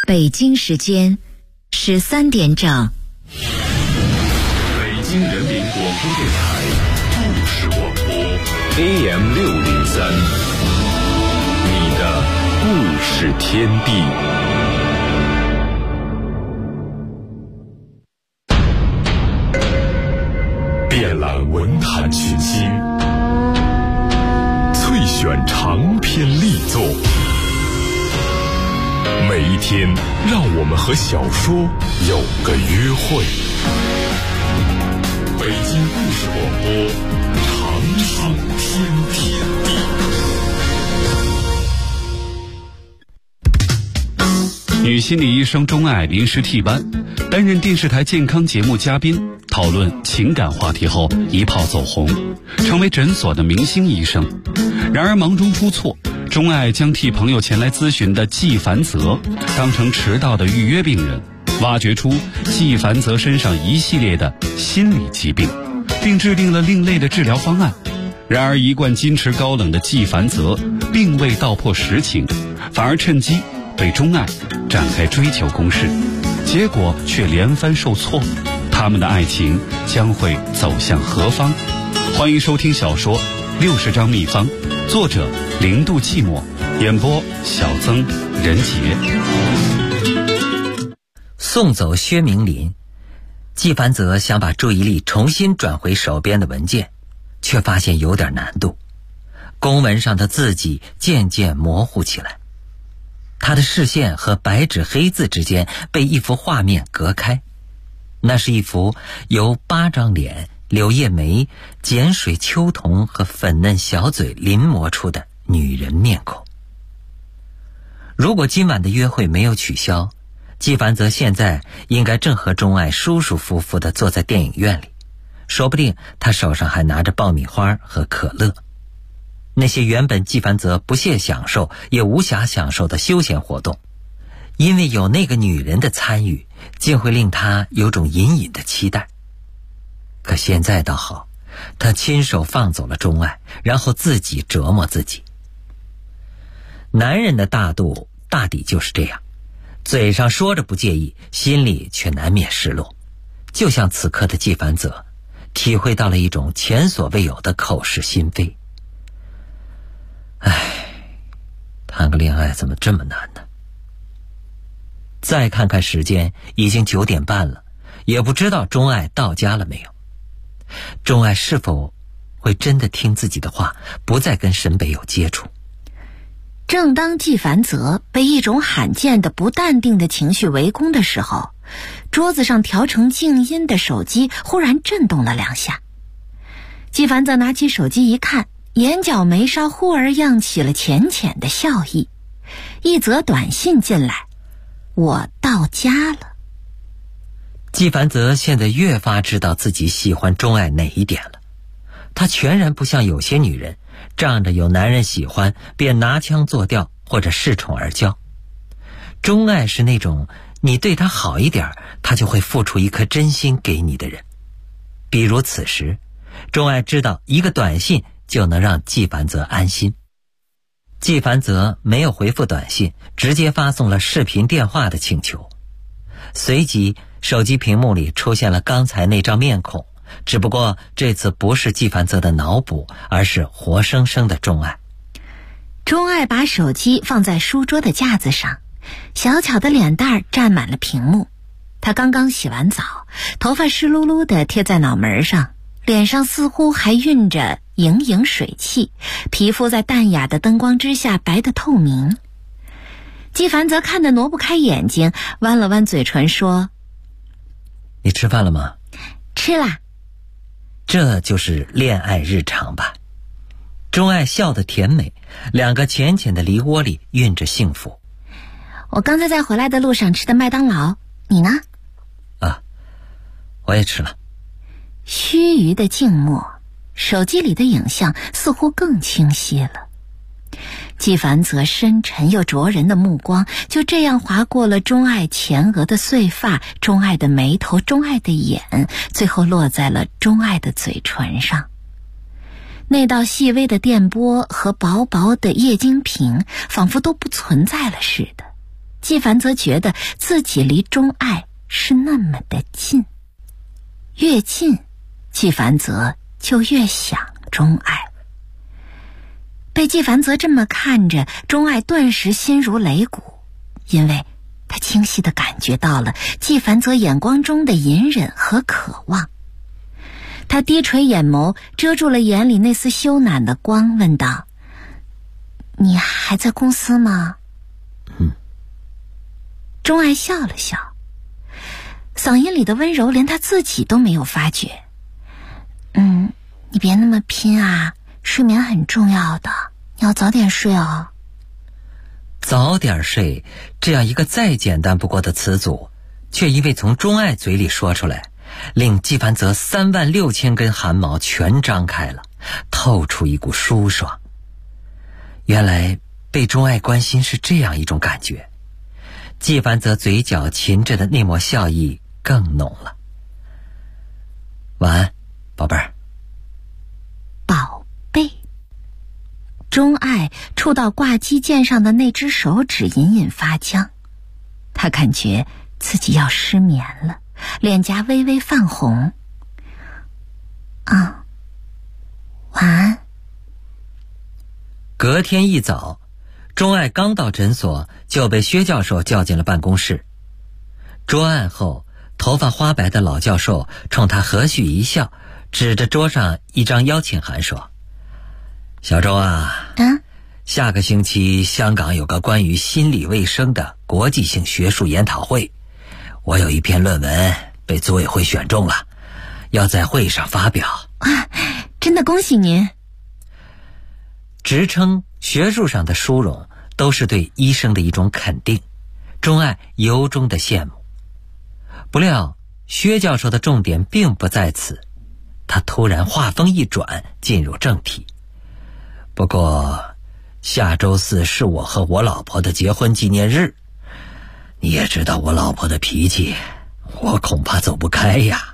北京时间13点整。 北京人民广播电台故事广播 AM603，你的故事天地。遍览文坛群星，萃选长篇力作。每一天，让我们和小说有个约会。北京故事广播，长长天地。 女心理医生钟爱临时替班，担任电视台健康节目嘉宾，讨论情感话题后一炮走红，成为诊所的明星医生。然而忙中出错，钟爱将替朋友前来咨询的季凡泽当成迟到的预约病人，挖掘出季凡泽身上一系列的心理疾病，并制定了另类的治疗方案。然而一贯矜持高冷的季凡泽并未道破实情，反而趁机对钟爱展开追求攻势，结果却连番受挫。他们的爱情将会走向何方？欢迎收听小说《60张秘方》，作者零度寂寞，演播小曾任杰。 送走薛明林，季凡泽想把注意力重新转回手边的文件，却发现有点难度。公文上的字迹渐渐模糊起来，他的视线和白纸黑字之间被一幅画面隔开。那是一幅由8张脸、柳叶眉、碱水秋瞳和粉嫩小嘴临摹出的女人面孔。如果今晚的约会没有取消，季凡泽现在应该正和钟爱舒舒服服地坐在电影院里，说不定他手上还拿着爆米花和可乐。那些原本季凡泽不屑享受也无暇享受的休闲活动，因为有那个女人的参与，竟会令他有种隐隐的期待。可现在倒好，他亲手放走了钟爱，然后自己折磨自己。男人的大度大抵就是这样，嘴上说着不介意，心里却难免失落。就像此刻的季凡泽，体会到了一种前所未有的口是心非。谈个恋爱怎么这么难呢？再看看时间，已经9点半了，也不知道钟爱到家了没有。钟爱是否会真的听自己的话，不再跟沈北有接触？ 正当季凡泽被一种罕见的不淡定的情绪围攻的时候，桌子上调成静音的手机忽然震动了2下。季凡泽拿起手机一看，眼角眉梢忽而漾起了浅浅的笑意。一则短信进来：我到家了。 季凡泽现在越发知道自己喜欢钟爱哪一点了。他全然不像有些女人，仗着有男人喜欢便拿腔作调或者恃宠而骄。钟爱是那种你对他好一点，他就会付出一颗真心给你的人。比如此时，钟爱知道一个短信就能让季凡泽安心。季凡泽没有回复短信，直接发送了视频电话的请求。随即手机屏幕里出现了刚才那张面孔，只不过这次不是季凡泽的脑补，而是活生生的钟爱。 钟爱把手机放在书桌的架子上，小巧的脸蛋占满了屏幕。她刚刚洗完澡，头发湿漉漉的贴在脑门上，脸上似乎还晕着盈盈水汽，皮肤在淡雅的灯光之下白得透明。季凡泽看得挪不开眼睛，弯了弯嘴唇说： 你吃饭了吗？ 吃啦。 这就是恋爱日常吧。钟爱笑得甜美，两个浅浅的梨窝里蕴着幸福。 我刚才在回来的路上吃的麦当劳，你呢？ 我也吃了。 须臾的静默，手机里的影像似乎更清晰了。季凡泽深沉又灼人的目光就这样划过了钟爱前额的碎发，钟爱的眉头，钟爱的眼，最后落在了钟爱的嘴唇上。那道细微的电波和薄薄的液晶屏仿佛都不存在了似的。 纪凡则觉得自己离钟爱是那么的近，越近，纪凡则就越想钟爱。被纪凡则这么看着，钟爱顿时心如擂鼓，因为他清晰地感觉到了纪凡则眼光中的隐忍和渴望。他低垂眼眸，遮住了眼里那丝羞赧的光，问道：你还在公司吗？钟爱笑了笑，嗓音里的温柔连他自己都没有发觉。你别那么拼啊，睡眠很重要的，你要早点睡哦。 早点睡这样一个再简单不过的词组，却因为从钟爱嘴里说出来，令纪凡则36000根汗毛全张开了，透出一股舒爽。原来被钟爱关心是这样一种感觉，纪凡则嘴角噙着的那抹笑意更浓了。晚安，宝贝儿。 宝贝。钟爱触到挂机键上的那只手指隐隐发僵，他感觉自己要失眠了，脸颊微微泛红。晚安。 隔天一早，钟爱刚到诊所就被薛教授叫进了办公室。桌案后，头发花白的老教授冲他和煦一笑，指着桌上一张邀请函说：小周啊，下个星期香港有个关于心理卫生的国际性学术研讨会，我有一篇论文被组委会选中了，要在会上发表。 真的恭喜您。 职称学术上的殊荣都是对医生的一种肯定，钟爱由衷的羡慕。不料薛教授的重点并不在此，他突然话锋一转，进入正题。不过下周4是我和我老婆的结婚纪念日，你也知道我老婆的脾气，我恐怕走不开呀。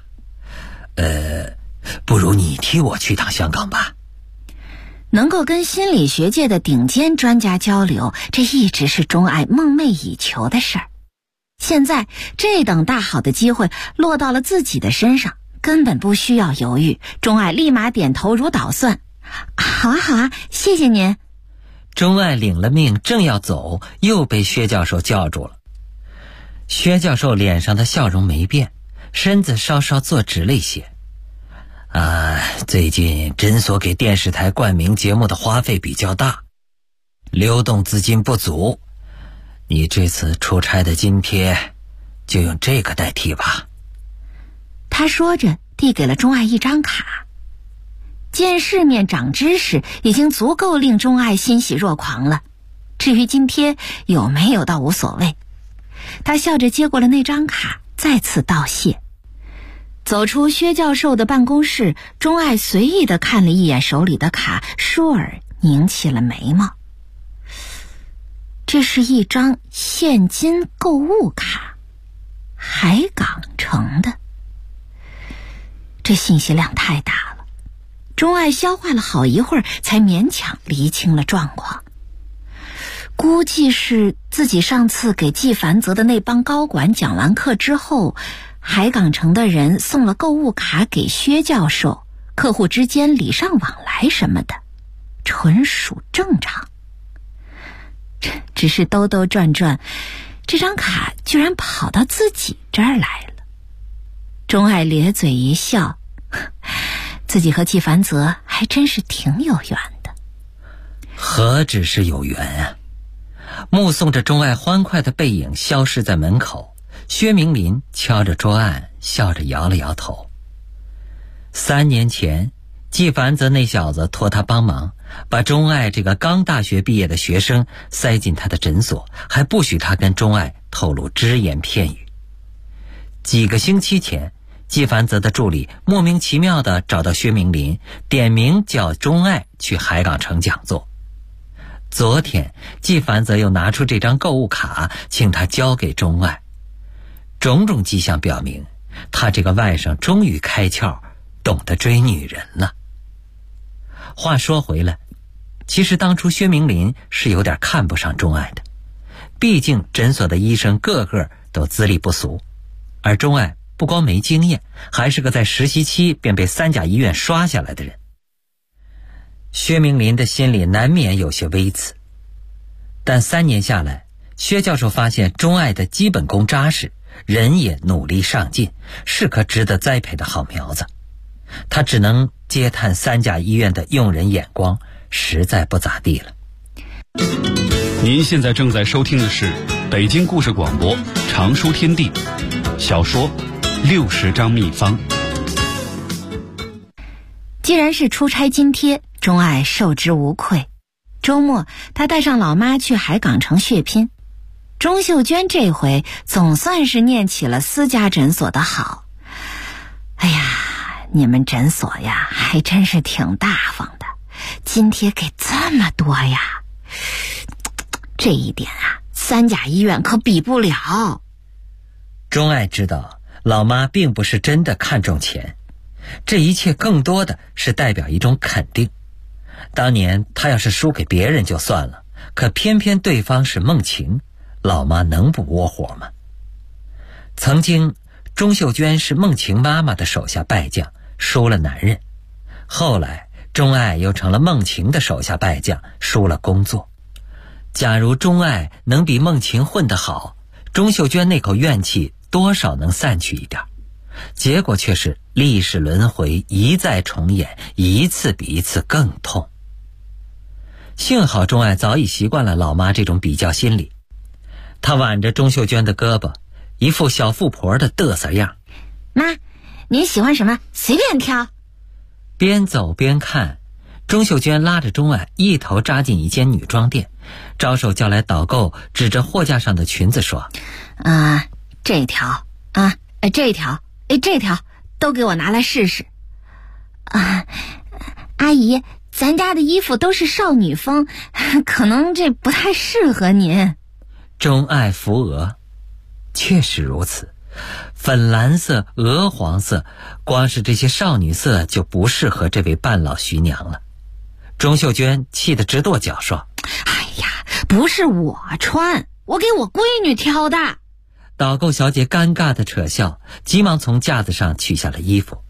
不如你替我去趟香港吧。 能够跟心理学界的顶尖专家交流，这一直是钟爱梦寐以求的事儿。现在这等大好的机会落到了自己的身上，根本不需要犹豫，钟爱立马点头如捣蒜。好啊，谢谢您。 钟爱领了命，正要走，又被薛教授叫住了。薛教授脸上的笑容没变，身子稍稍坐直了一些。最近诊所给电视台冠名节目的花费比较大，流动资金不足，你这次出差的津贴就用这个代替吧。 他说着递给了钟爱一张卡。见世面长知识已经足够令钟爱欣喜若狂了，至于津贴有没有倒无所谓。他笑着接过了那张卡，再次道谢。走出薛教授的办公室，钟爱随意地看了一眼手里的卡，倏尔拧起了眉毛。这是一张现金购物卡，海港城的。这信息量太大了，钟爱消化了好一会儿，才勉强厘清了状况。估计是自己上次给纪凡泽的那帮高管讲完课之后，海港城的人送了购物卡给薛教授，客户之间礼尚往来什么的，纯属正常。只是兜兜转转，这张卡居然跑到自己这儿来了。钟爱咧嘴一笑，自己和纪凡泽还真是挺有缘的。 何止是有缘啊！目送着钟爱欢快的背影消失在门口，薛明林敲着桌案，笑着摇了摇头。3年前，纪凡泽那小子托他帮忙，把钟爱这个刚大学毕业的学生塞进他的诊所，还不许他跟钟爱透露只言片语。几个星期前，纪凡泽的助理莫名其妙地找到薛明林，点名叫钟爱去海港城讲座。昨天，纪凡泽又拿出这张购物卡，请他交给钟爱。种种迹象表明，他这个外甥终于开窍，懂得追女人了。话说回来，其实当初薛明林是有点看不上钟爱的， 毕竟诊所的医生个个都资历不俗，而钟爱不光没经验，还是个在实习期便被3甲医院刷下来的人。薛明林的心里难免有些微词，但3年下来，薛教授发现钟爱的基本功扎实，人也努力上进，是颗值得栽培的好苗子。他只能嗟叹3甲医院的用人眼光实在不咋地了。 您现在正在收听的是北京故事广播常书天地小说60张秘方。 既然是出差津贴，钟爱受之无愧。周末他带上老妈去海港城血拼。钟秀娟这回总算是念起了私家诊所的好。哎呀，你们诊所呀还真是挺大方的，津贴给这么多呀。这一点啊，3甲医院可比不了。 钟爱知道老妈并不是真的看重钱，这一切更多的是代表一种肯定。当年他要是输给别人就算了，可偏偏对方是梦晴，老妈能不窝火吗？曾经钟秀娟是梦晴妈妈的手下败将，输了男人，后来钟爱又成了梦晴的手下败将，输了工作。假如钟爱能比梦晴混得好，钟秀娟那口怨气多少能散去一点，结果却是历史轮回一再重演，一次比一次更痛。幸好钟爱早已习惯了老妈这种比较心理，她挽着钟秀娟的胳膊，一副小富婆的嘚瑟样。 妈，您喜欢什么随便挑。 边走边看，钟秀娟拉着钟爱一头扎进一间女装店，招手叫来导购，指着货架上的裙子说： 这条啊，这条，这条都给我拿来试试。阿姨，咱家的衣服都是少女风，可能这不太适合您。 钟爱扶额，确实如此，粉蓝色、鹅黄色，光是这些少女色就不适合这位半老徐娘了。钟秀娟气得直跺脚说： 哎呀，不是我穿，我给我闺女挑的。 导购小姐尴尬的扯笑，急忙从架子上取下了衣服。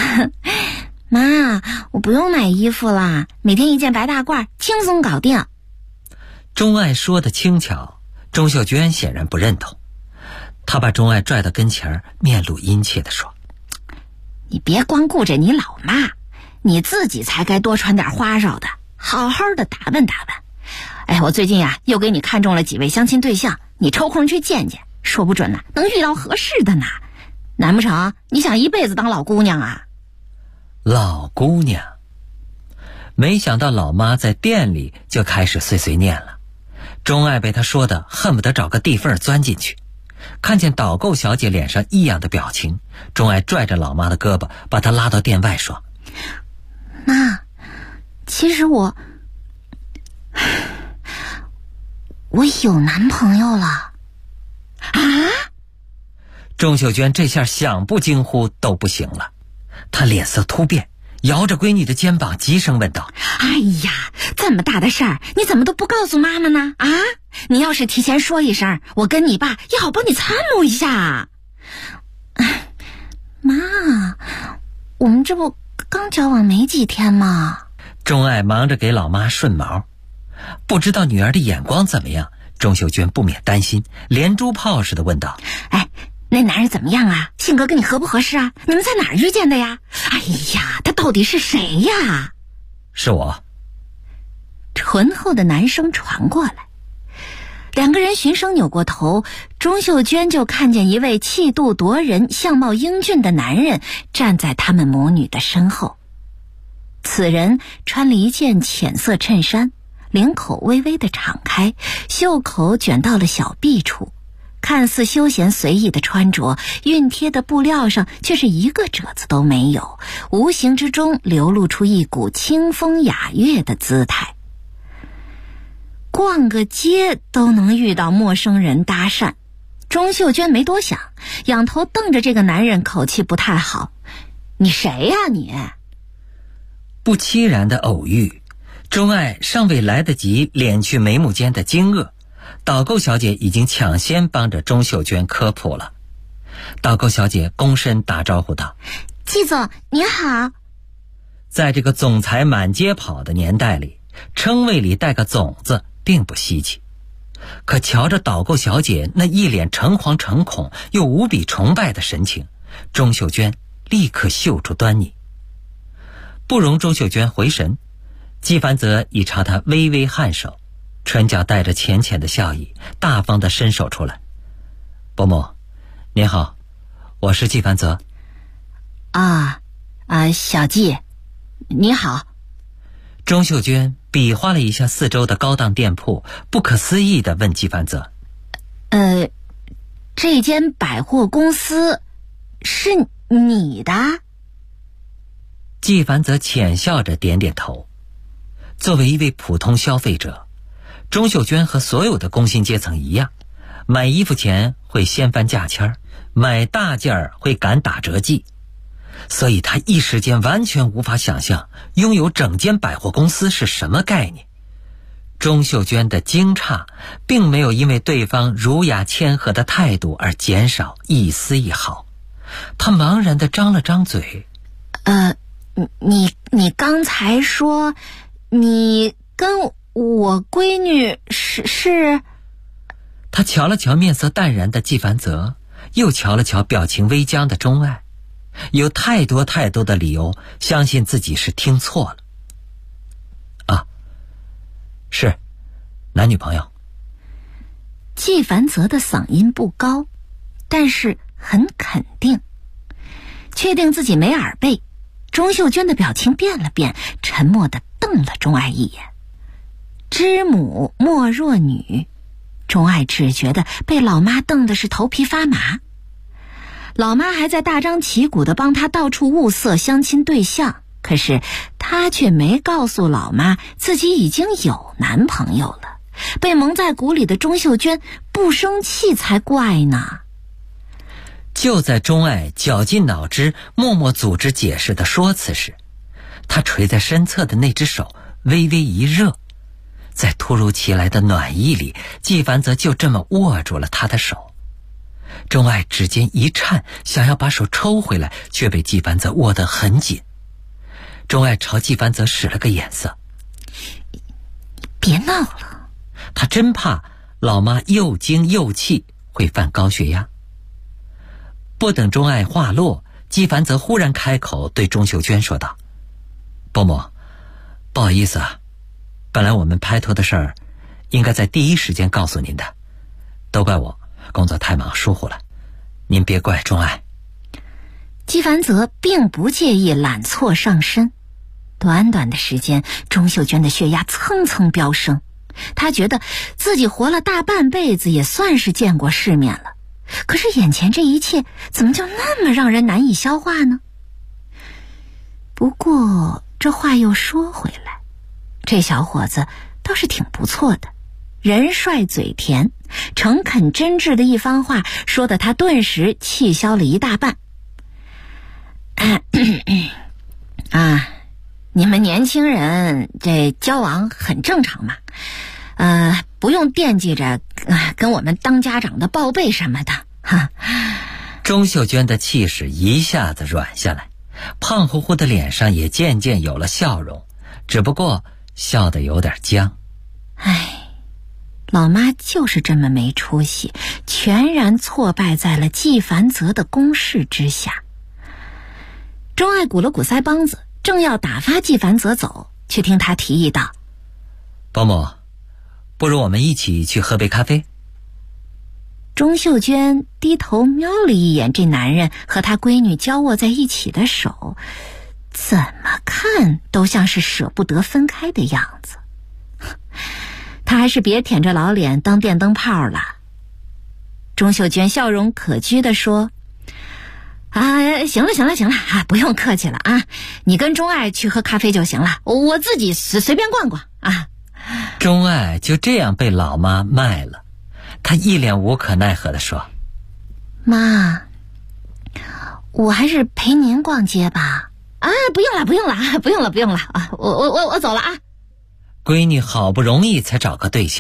妈，我不用买衣服啦，每天一件白大褂，轻松搞定。 钟爱说的轻巧，钟秀娟显然不认同。她把钟爱拽到跟前，面露殷切地说： 你别光顾着你老妈，你自己才该多穿点花哨的，好好的打扮打扮。哎，我最近呀又给你看中了几位相亲对象，你抽空去见见，说不准呢能遇到合适的呢。难不成你想一辈子当老姑娘啊？ 老姑娘。没想到老妈在店里就开始碎碎念了。钟爱被她说的恨不得找个地缝钻进去。看见导购小姐脸上异样的表情，钟爱拽着老妈的胳膊，把她拉到店外说： 妈，其实我有男朋友了。啊？ 钟秀娟这下想不惊呼都不行了，她脸色突变，摇着闺女的肩膀急声问道： 哎呀，这么大的事儿你怎么都不告诉妈妈呢？啊，你要是提前说一声，我跟你爸也好帮你参谋一下。妈，我们这不刚交往没几天吗？ 钟爱忙着给老妈顺毛，不知道女儿的眼光怎么样，钟秀娟不免担心，连珠炮似的问道： 哎，那男人怎么样啊？性格跟你合不合适啊？你们在哪儿遇见的呀？哎呀，他到底是谁呀？ 是我。 醇厚的男声传过来，两个人循声扭过头，钟秀娟就看见一位气度夺人、相貌英俊的男人站在他们母女的身后。此人穿了一件浅色衬衫，领口微微的敞开，袖口卷到了小臂处，看似休闲随意的穿着，熨贴的布料上却是一个褶子都没有，无形之中流露出一股清风雅乐的姿态。逛个街都能遇到陌生人搭讪，钟秀娟没多想，仰头瞪着这个男人，口气不太好：你谁呀你？ 不期然的偶遇，钟爱尚未来得及敛去眉目间的惊愕， 导购小姐已经抢先帮着钟秀娟科普了。导购小姐躬身打招呼道： 季总你好。 在这个总裁满街跑的年代里，称谓里带个总字并不稀奇。可瞧着导购小姐那一脸诚惶诚恐又无比崇拜的神情，钟秀娟立刻嗅出端倪。不容钟秀娟回神，纪凡泽已朝她微微颔首，唇角带着浅浅的笑意，大方地伸手出来：伯母您好，我是纪凡泽。 小纪你好。 钟秀娟比划了一下四周的高档店铺，不可思议地问纪凡泽： 这间百货公司是你的？ 纪凡泽浅笑着点点头。作为一位普通消费者，钟秀娟和所有的工薪阶层一样，买衣服前会先翻价签，买大件儿会赶打折季，所以她一时间完全无法想象拥有整间百货公司是什么概念。钟秀娟的惊诧并没有因为对方儒雅谦和的态度而减少一丝一毫，她茫然地张了张嘴： 你刚才说你跟我闺女是？ 他瞧了瞧面色淡然的纪凡泽，又瞧了瞧表情微僵的钟爱，有太多的理由相信自己是听错了。是男女朋友。 纪凡泽的嗓音不高，但是很肯定。确定自己没耳背，钟秀娟的表情变了变，沉默地瞪了钟爱一眼。知母莫若女，钟爱只觉得被老妈瞪的是头皮发麻。老妈还在大张旗鼓地帮她到处物色相亲对象，可是她却没告诉老妈自己已经有男朋友了。被蒙在鼓里的钟秀娟不生气才怪呢。 就在钟爱绞尽脑汁默默组织解释的说辞时，她垂在身侧的那只手微微一热，在突如其来的暖意里，纪凡泽就这么握住了她的手。钟爱指尖一颤，想要把手抽回来，却被纪凡泽握得很紧。钟爱朝纪凡泽使了个眼色： 别闹了。 他真怕老妈又惊又气会犯高血压。不等钟爱话落，纪凡泽忽然开口对钟秀娟说道：伯母，不好意思啊，本来我们拍拖的事儿应该在第一时间告诉您的，都怪我工作太忙疏忽了，您别怪钟爱。 纪凡泽并不介意揽错上身。短短的时间，钟秀娟的血压蹭蹭飙升，她觉得自己活了大半辈子也算是见过世面了，可是眼前这一切怎么就那么让人难以消化呢？不过这话又说回来，这小伙子倒是挺不错的，人帅嘴甜，诚恳真挚的一番话说得他顿时气消了一大半。你们年轻人这交往很正常嘛，不用惦记着跟我们当家长的报备什么的哈。 钟秀娟的气势一下子软下来，胖乎乎的脸上也渐渐有了笑容，只不过笑得有点僵。 老妈就是这么没出息，全然挫败在了纪凡泽的攻势之下。钟爱鼓了鼓腮帮子，正要打发纪凡泽走，却听他提议道： 伯母，不如我们一起去喝杯咖啡。 钟秀娟低头瞄了一眼这男人和他闺女交握在一起的手，怎么看都像是舍不得分开的样子。他还是别舔着老脸当电灯泡了。钟秀娟笑容可掬地说：行了不用客气了啊，你跟钟爱去喝咖啡就行了，我自己随便逛逛啊。 钟爱就这样被老妈卖了，她一脸无可奈何地说： 妈，我还是陪您逛街吧。不用了啊，我走了啊。 闺女好不容易才找个对象，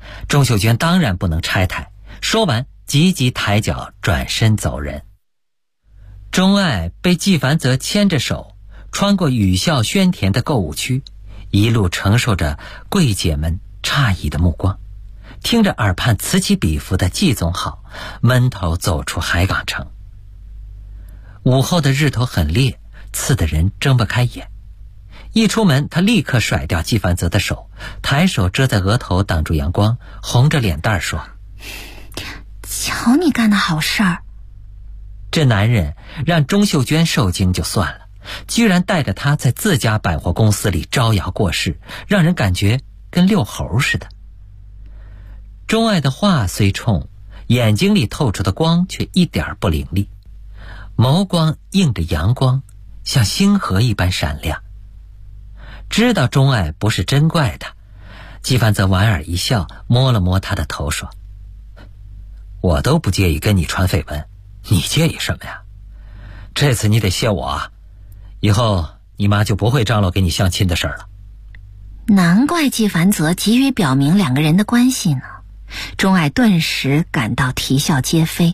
钟秀娟当然不能拆台，说完急急抬脚转身走人。钟爱被纪凡泽牵着手穿过语笑喧甜的购物区，一路承受着柜姐们诧异的目光，听着耳畔此起彼伏的季总好，闷头走出海港城。午后的日头很烈，刺得人睁不开眼。一出门，他立刻甩掉纪凡泽的手，抬手遮在额头挡住阳光，红着脸蛋说： 瞧你干的好事儿。 这男人让钟秀娟受惊就算了，居然带着她在自家百货公司里招摇过市，让人感觉跟遛猴似的。钟爱的话虽冲，眼睛里透出的光却一点不凌厉，眸光映着阳光，像星河一般闪亮。知道钟爱不是真怪他，纪凡泽莞尔一笑，摸了摸他的头说：我都不介意跟你传绯闻，你介意什么呀？这次你得谢我啊，以后你妈就不会张罗给你相亲的事了。 难怪纪凡泽急于表明两个人的关系呢。钟爱顿时感到啼笑皆非。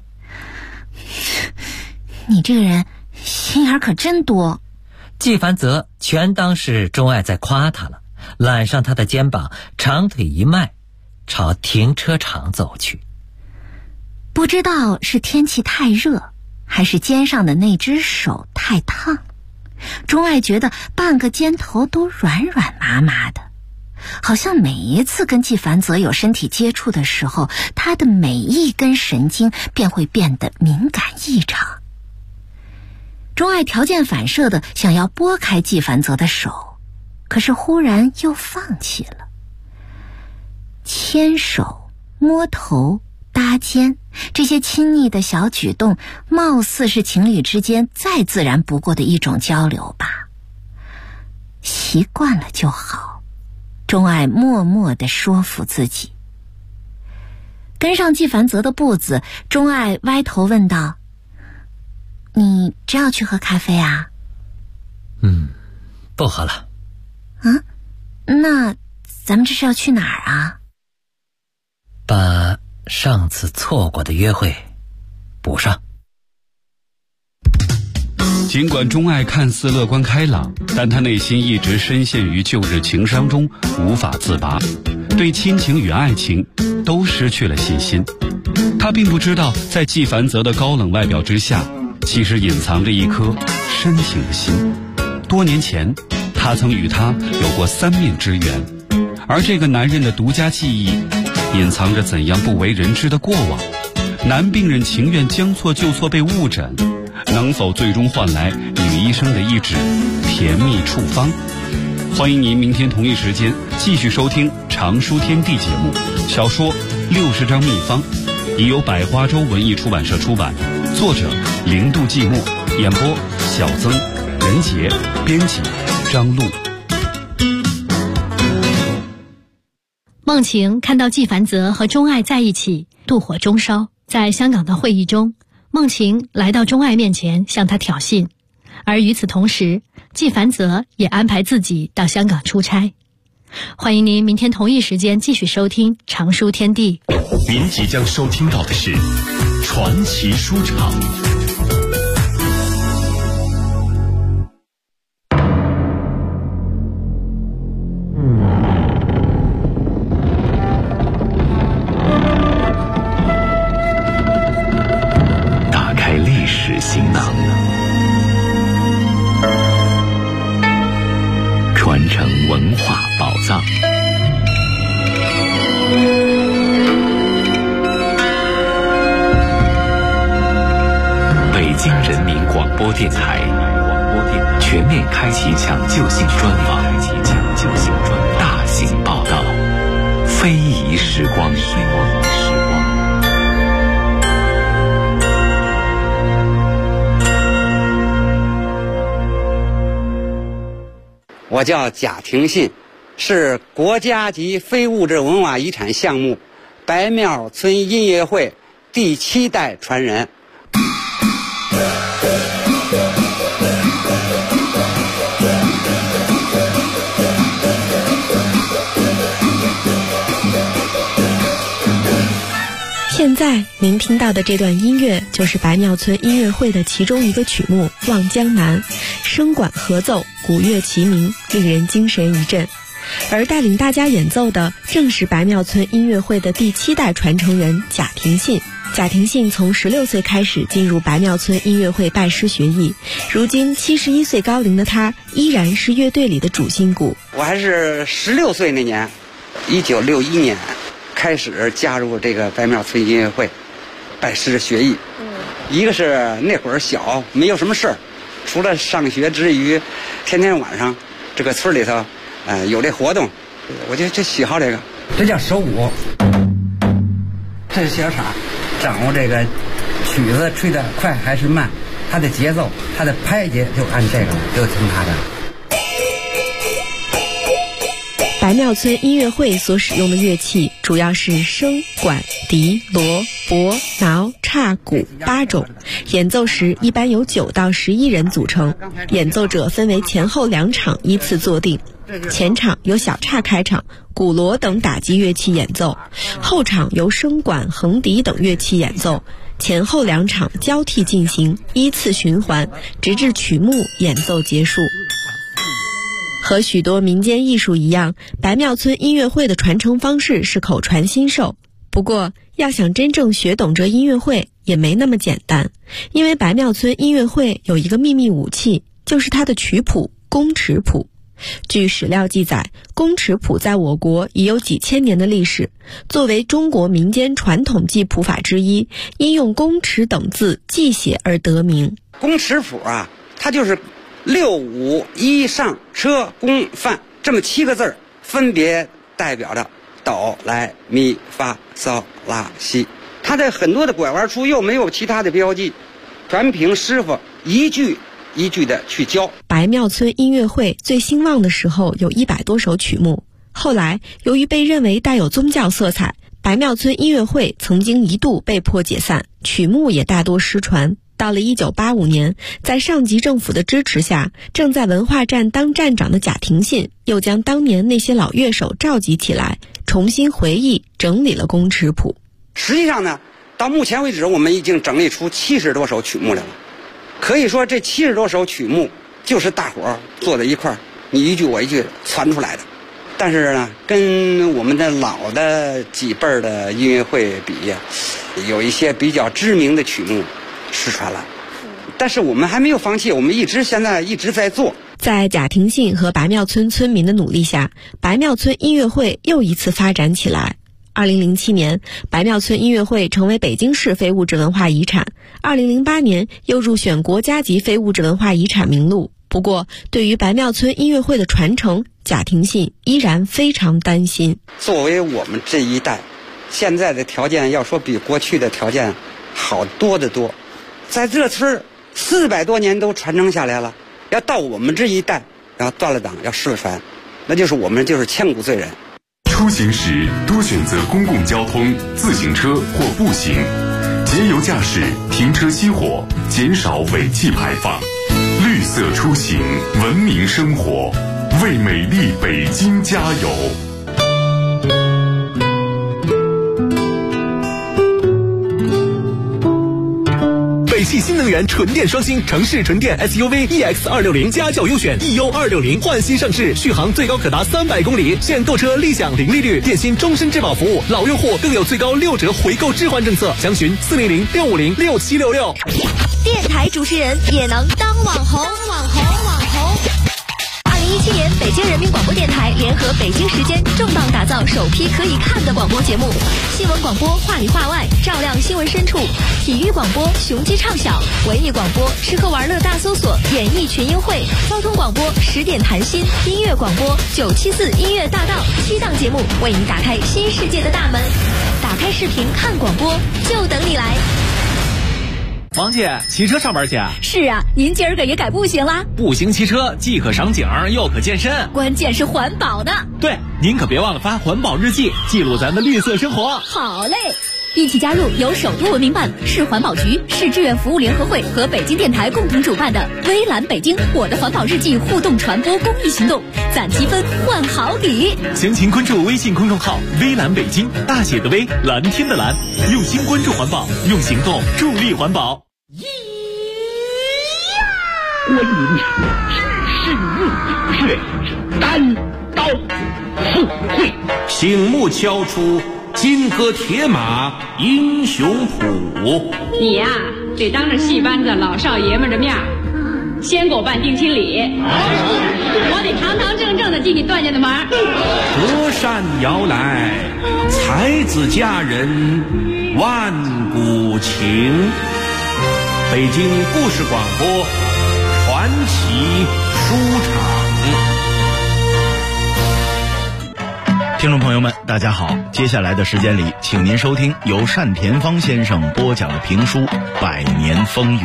你这个人心眼可真多。 纪凡泽全当是钟爱在夸他了，揽上他的肩膀，长腿一迈，朝停车场走去。 不知道是天气太热，还是肩上的那只手太烫，钟爱觉得半个肩头都软软麻麻的，好像每一次跟纪凡泽有身体接触的时候，他的每一根神经便会变得敏感异常。钟爱条件反射的想要拨开纪凡泽的手，可是忽然又放弃了。牵手、摸头、搭肩，这些亲昵的小举动，貌似是情侣之间再自然不过的一种交流吧。习惯了就好，钟爱默默地说服自己。跟上纪凡泽的步子，钟爱歪头问道：你真要去喝咖啡啊？ 不喝了。 那咱们这是要去哪儿啊？ 把上次错过的约会补上。 尽管钟爱看似乐观开朗，但他内心一直深陷于旧日情伤中无法自拔，对亲情与爱情都失去了信心。他并不知道，在纪凡泽的高冷外表之下，其实隐藏着一颗深情的心。多年前，他曾与他有过3面之缘，而这个男人的独家记忆隐藏着怎样不为人知的过往？男病人情愿将错就错被误诊，能否最终换来女医生的一纸甜蜜处方？欢迎您明天同一时间继续收听常书天地节目。小说60张秘方已由百花洲文艺出版社出版，作者零度寂寞，演播小曾、任杰，编辑张璐。 孟晴看到纪凡泽和钟爱在一起，妒火中烧。在香港的会议中，孟晴来到钟爱面前向他挑衅，而与此同时，纪凡泽也安排自己到香港出差。欢迎您明天同一时间继续收听常书天地。 您即将收听到的是传奇书场。打开历史行囊，传承文化宝藏。北京人民广播电台全面开启抢救性专访，大型报道，非遗时光。 我叫贾廷信，是国家级非物质文化遗产项目白庙村音乐会第7代传人。 现在您听到的这段音乐就是白庙村音乐会的其中一个曲目《望江南》，声管合奏，鼓乐齐鸣，令人精神一振。而带领大家演奏的正是白庙村音乐会的第7代传承人贾廷信。贾廷信从16岁开始进入白庙村音乐会拜师学艺，如今71岁高龄的他依然是乐队里的主心骨。 我还是16岁那年，1961年开始加入这个白庙村音乐会，拜师学艺。一个是那会儿小，没有什么事儿，除了上学之余，天天晚上这个村里头，有这活动，我就喜好这个。这叫手鼓，这是小叉，掌握这个曲子吹得快还是慢，它的节奏，它的拍节就按这个了，就听它的。 白庙村音乐会所使用的乐器主要是笙、管、笛、锣、钹、挠、叉、鼓8种，演奏时一般由9到11人组成，演奏者分为前后2场依次坐定。前场由小叉开场，鼓锣等打击乐器演奏，后场由笙管、横笛等乐器演奏，前后2场交替进行，依次循环，直至曲目演奏结束。和许多民间艺术一样，白庙村音乐会的传承方式是口传心授。不过，要想真正学懂这音乐会也没那么简单，因为白庙村音乐会有一个秘密武器，就是它的曲谱宫尺谱。据史料记载，宫尺谱在我国已有几千年的历史，作为中国民间传统记谱法之一，因用宫尺等字记写而得名。 宫尺谱啊，它就是6、5、1上车宫范这么7个字，分别代表着哆来咪发嗦拉西。它的很多的拐弯处又没有其他的标记，全凭师傅一句一句的去教。 白庙村音乐会最兴旺的时候有100多首曲目，后来由于被认为带有宗教色彩，白庙村音乐会曾经一度被迫解散，曲目也大多失传。到了1985年，在上级政府的支持下，正在文化站当站长的贾廷信又将当年那些老乐手召集起来，重新回忆整理了宫尺谱。 实际上呢，到目前为止我们已经整理出70多首曲目来了。可以说这70多首曲目就是大伙儿坐在一块儿，你一句我一句传出来的。但是呢，跟我们的老的几辈儿的音乐会比，有一些比较知名的曲目失传了。但是我们还没有放弃，我们现在一直在做。 在贾廷信和白庙村村民的努力下，白庙村音乐会又一次发展起来。2007年，白庙村音乐会成为北京市非物质文化遗产。2008年又入选国家级非物质文化遗产名录。不过，对于白庙村音乐会的传承，贾廷信依然非常担心。 作为我们这一代，现在的条件要说比过去的条件好多得多。在这村400多年都传承下来了，要到我们这一代，要断了档，要失传，那就是我们就是千古罪人。 出行时多选择公共交通、自行车或步行，节油驾驶，停车熄火，减少尾气排放。绿色出行，文明生活，为美丽北京加油！ 北汽新能源纯电双星城市纯电 SUV EX260家轿优选 EU260 焕新上市，续航最高可达300公里，现购车立享零利率，电信终身质保服务，老用户更有最高6折回购置换政策，详询400-650-6766。 电台主持人也能当网红。2017年，北京人民广播电台联合北京时间重磅打造首批可以看的广播节目，新闻广播话里话外，照亮新闻深处；体育广播雄鸡唱晓，文艺广播吃喝玩乐大搜索，演艺群英会；交通广播10点谈心，音乐广播974音乐大道，7档节目为你打开新世界的大门。打开视频看广播，就等你来。 王姐，骑车上班去？ 是啊，您今儿个也改步行啦？ 步行骑车既可赏景又可健身， 关键是环保的。 对，您可别忘了发环保日记，记录咱的绿色生活。 好嘞。 一起加入由首都文明办、市环保局、市志愿服务联合会和北京电台共同主办的微蓝北京我的环保日记互动传播公益行动，攒积分换好礼。 详情关注微信公众号微蓝北京，大写的微，蓝天的蓝，用心关注环保，用行动助力环保。 观音是日月，单刀赴会， 醒目敲出金戈铁马英雄谱。 你呀，得当着戏班子老少爷们的面先给我办定亲礼，我得堂堂正正的进你段家的门。 隔山遥来，才子佳人万古情。北京故事广播传奇书场。 听众朋友们大家好，接下来的时间里，请您收听由单田芳先生播讲的评书《百年风云》。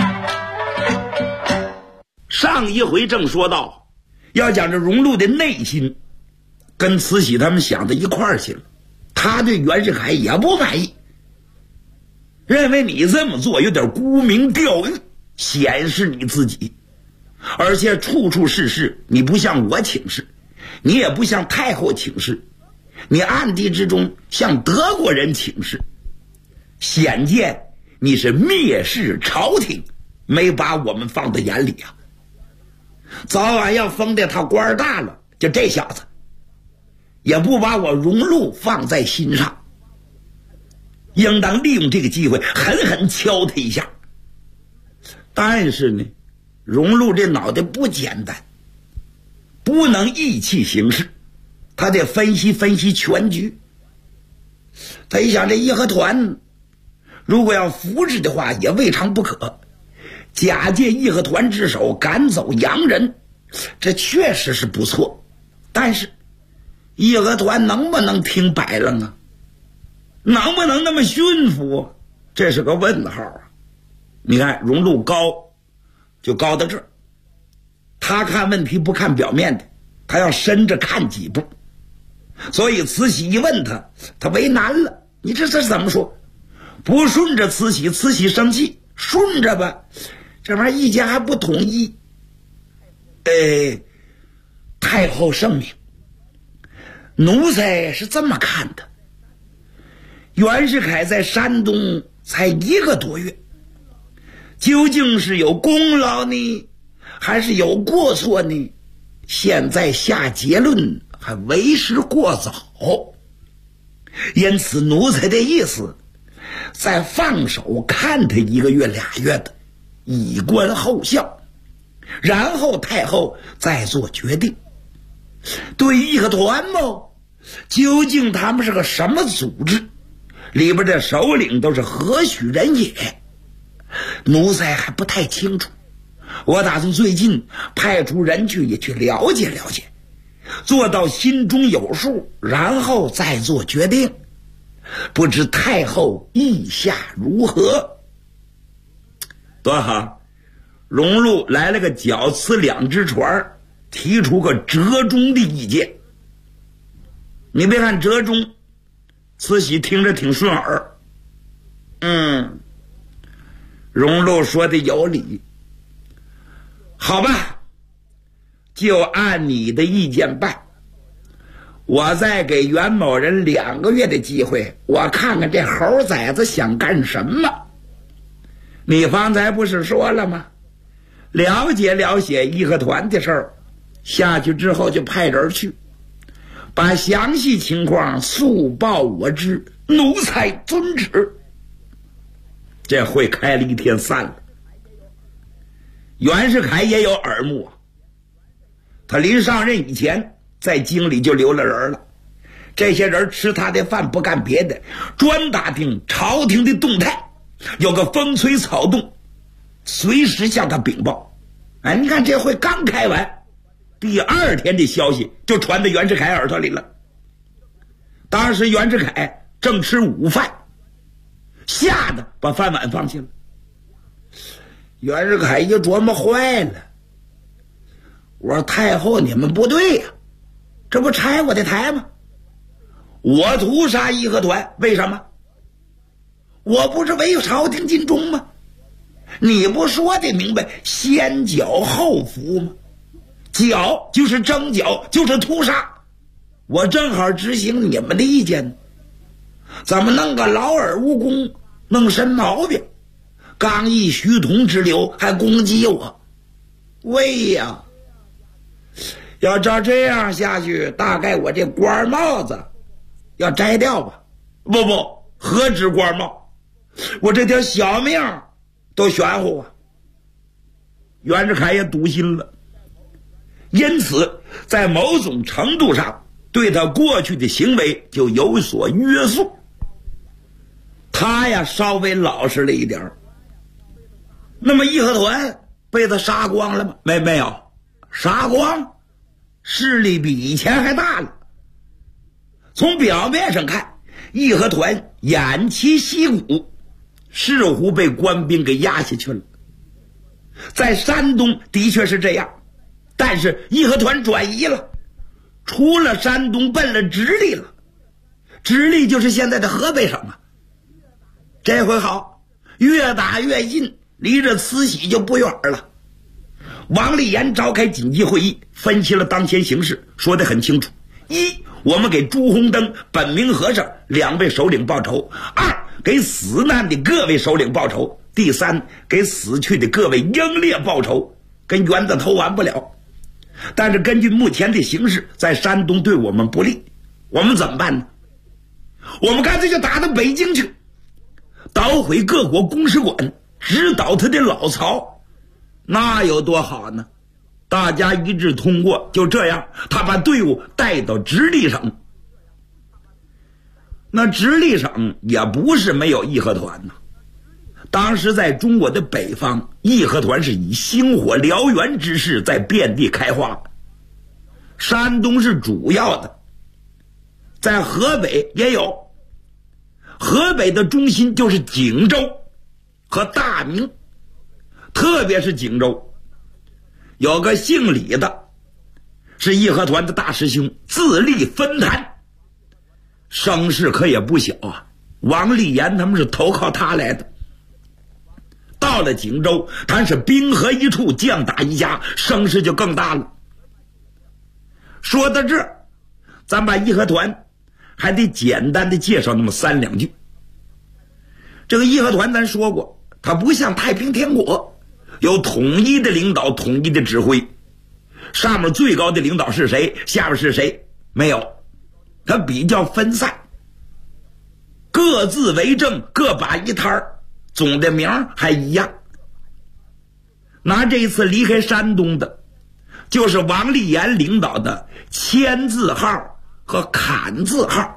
上一回正说到，要讲这荣禄的内心跟慈禧他们想的一块儿去了，他对袁世凯也不满意，认为你这么做有点沽名钓誉，显示你自己，而且处处事事你不向我请示，你也不向太后请示，你暗地之中向德国人请示，显见你是蔑视朝廷，没把我们放在眼里啊。早晚要封的他官大了，就这小子也不把我荣禄放在心上，应当利用这个机会狠狠敲他一下。但是呢，荣禄这脑袋不简单，不能意气行事，他得分析分析全局。他一想，这义和团如果要扶持的话也未尝不可，假借义和团之手赶走洋人，这确实是不错，但是义和团能不能听摆楞啊？能不能那么驯服？这是个问号啊！你看荣禄高就高到这儿，他看问题不看表面的，他要深着看几步。所以慈禧一问他，他为难了。你这是怎么说？不顺着慈禧，慈禧生气；顺着吧，这玩意儿一家还不统一。太后圣明，奴才是这么看的。袁世凯在山东才1个多月，究竟是有功劳呢，还是有过错呢？现在下结论还为时过早，因此奴才的意思，再放手看他1个月2月的，以观后效，然后太后再做决定。对义和团嘛，究竟他们是个什么组织，里边的首领都是何许人也，奴才还不太清楚。我打算最近派出人去也去了解了解，做到心中有数，然后再做决定。不知太后意下如何？多好，荣禄来了个脚刺2只船，提出个折中的意见。你别看折中，慈禧听着挺顺耳。荣禄说的有理。好吧，就按你的意见办。我再给袁某人2个月的机会，我看看这猴崽子想干什么。你方才不是说了吗？了解了解义和团的事儿，下去之后就派人去，把详细情况速报我知，奴才遵旨。这会开了1天散了。袁世凯也有耳目啊，他临上任以前在京里就留了人了，这些人吃他的饭不干别的，专打听朝廷的动态，有个风吹草动随时向他禀报。你看这会刚开完，第2天的消息就传到袁世凯耳朵里了。当时袁世凯正吃午饭，吓得把饭碗放下了。袁世凯一琢磨，坏了，我说太后你们不对呀，这不拆我的台吗？我屠杀义和团，为什么？ 我不是为朝廷尽忠吗？你不说得明白，先剿后伏吗？剿就是征剿，就是屠杀，我正好执行你们的意见，怎么弄个劳而无功，弄神毛病，刚毅虚同之流还攻击我？喂呀，要照这样下去，大概我这官帽子要摘掉吧？不，何止官帽，我这条小命都玄乎啊！袁世凯也笃信了，因此在某种程度上对他过去的行为就有所约束。他呀稍微老实了一点。那么义和团被他杀光了吗？没有，杀光，势力比以前还大了。从表面上看，义和团偃旗息鼓，似乎被官兵给压下去了。在山东的确是这样，但是义和团转移了，出了山东奔了直隶了。直隶就是现在的河北省啊。这回好，越打越近，离着慈禧就不远了。王立言召开紧急会议，分析了当前形势，说得很清楚：一，我们给朱鸿登、本明和尚2位首领报仇；二，给死难的各位首领报仇；第三，给死去的各位英烈报仇。跟袁子头完不了，但是根据目前的形势，在山东对我们不利，我们怎么办呢？我们干脆就打到北京去，捣毁各国公使馆，直捣他的老巢，那有多好呢？大家一致通过，就这样，他把队伍带到直隶省。那直隶省也不是没有义和团呢。当时在中国的北方，义和团是以星火燎原之势在遍地开花。山东是主要的，在河北也有。河北的中心就是景州和大名，特别是景州，有个姓李的，是义和团的大师兄，自立分坛，声势可也不小啊。王立言他们是投靠他来的。到了景州，他是兵合一处，将打一家，声势就更大了。说到这儿，咱把义和团还得简单的介绍那么3、2句。这个义和团咱说过，它不像太平天国，有统一的领导，统一的指挥，上面最高的领导是谁，下面是谁，没有，它比较分散，各自为政，各把一摊儿，总的名还一样。拿这一次离开山东的，就是王立言领导的签字号和砍字号。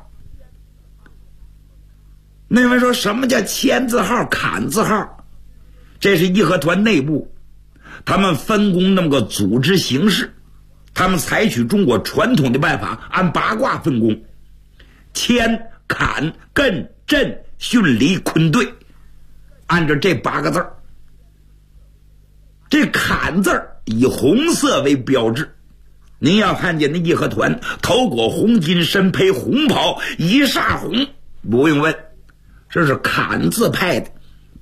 那位说什么叫签字号、砍字号？这是义和团内部他们分工那么个组织形式，他们采取中国传统的办法，按8卦分工：签、砍、艮、震、巽、离、坤、兑，按照这8个字儿。这砍字儿以红色为标志，您要看见那义和团头裹红巾，身披红袍，一煞红，不用问，这是砍字派的。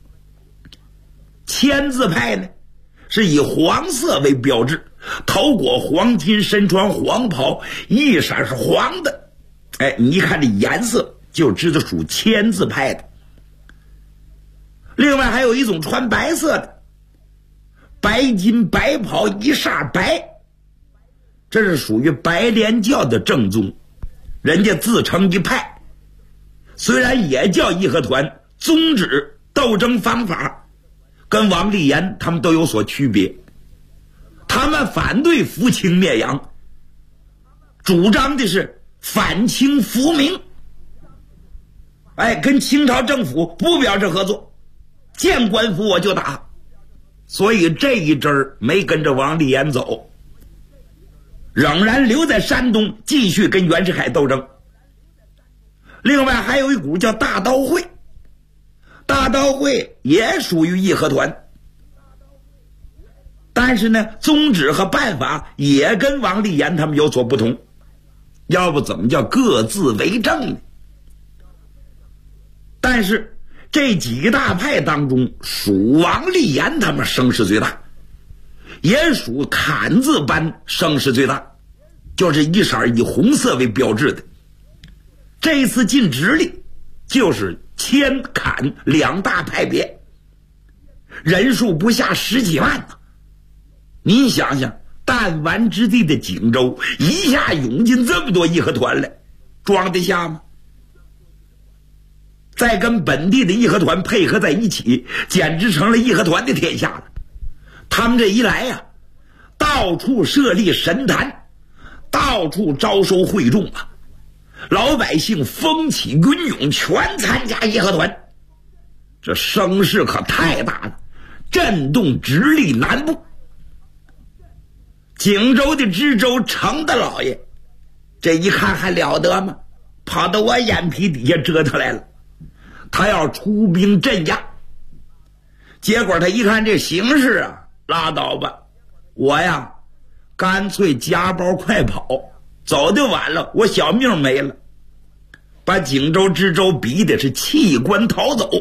签字派呢，是以黄色为标志，头裹黄巾，身穿黄袍，一闪是黄的。哎，你一看这颜色就知道属签字派的。另外还有一种穿白色的，白巾白袍，一煞白，这是属于白莲教的正宗，人家自成一派，虽然也叫义和团，宗旨斗争方法跟王立言他们都有所区别。他们反对扶清灭洋，主张的是反清复明，哎，跟清朝政府不表示合作，见官府我就打，所以这一支儿没跟着王立言走，仍然留在山东继续跟袁世凯斗争。另外还有一股叫大刀会，大刀会也属于义和团，但是呢宗旨和办法也跟王立言他们有所不同，要不怎么叫各自为政呢？但是这几大派当中，属王立言他们声势最大，也属坎字班声势最大，就是一色以红色为标志的。这一次进直隶，就是迁坎两大派别，人数不下10几万呢。您想想，弹丸之地的锦州一下涌进这么多义和团来，装得下吗？再跟本地的义和团配合在一起，简直成了义和团的天下了。他们这一来呀，到处设立神坛，到处招收会众啊，老百姓风起云涌，全参加义和团，这声势可太大了，震动直隶南部。景州的知州程大老爷这一看还了得吗？跑到我眼皮底下折腾来了，他要出兵镇压。结果他一看这形势啊，拉倒吧，我呀干脆夹包快跑，走得晚了我小命没了，把景州知州逼的是弃官逃走，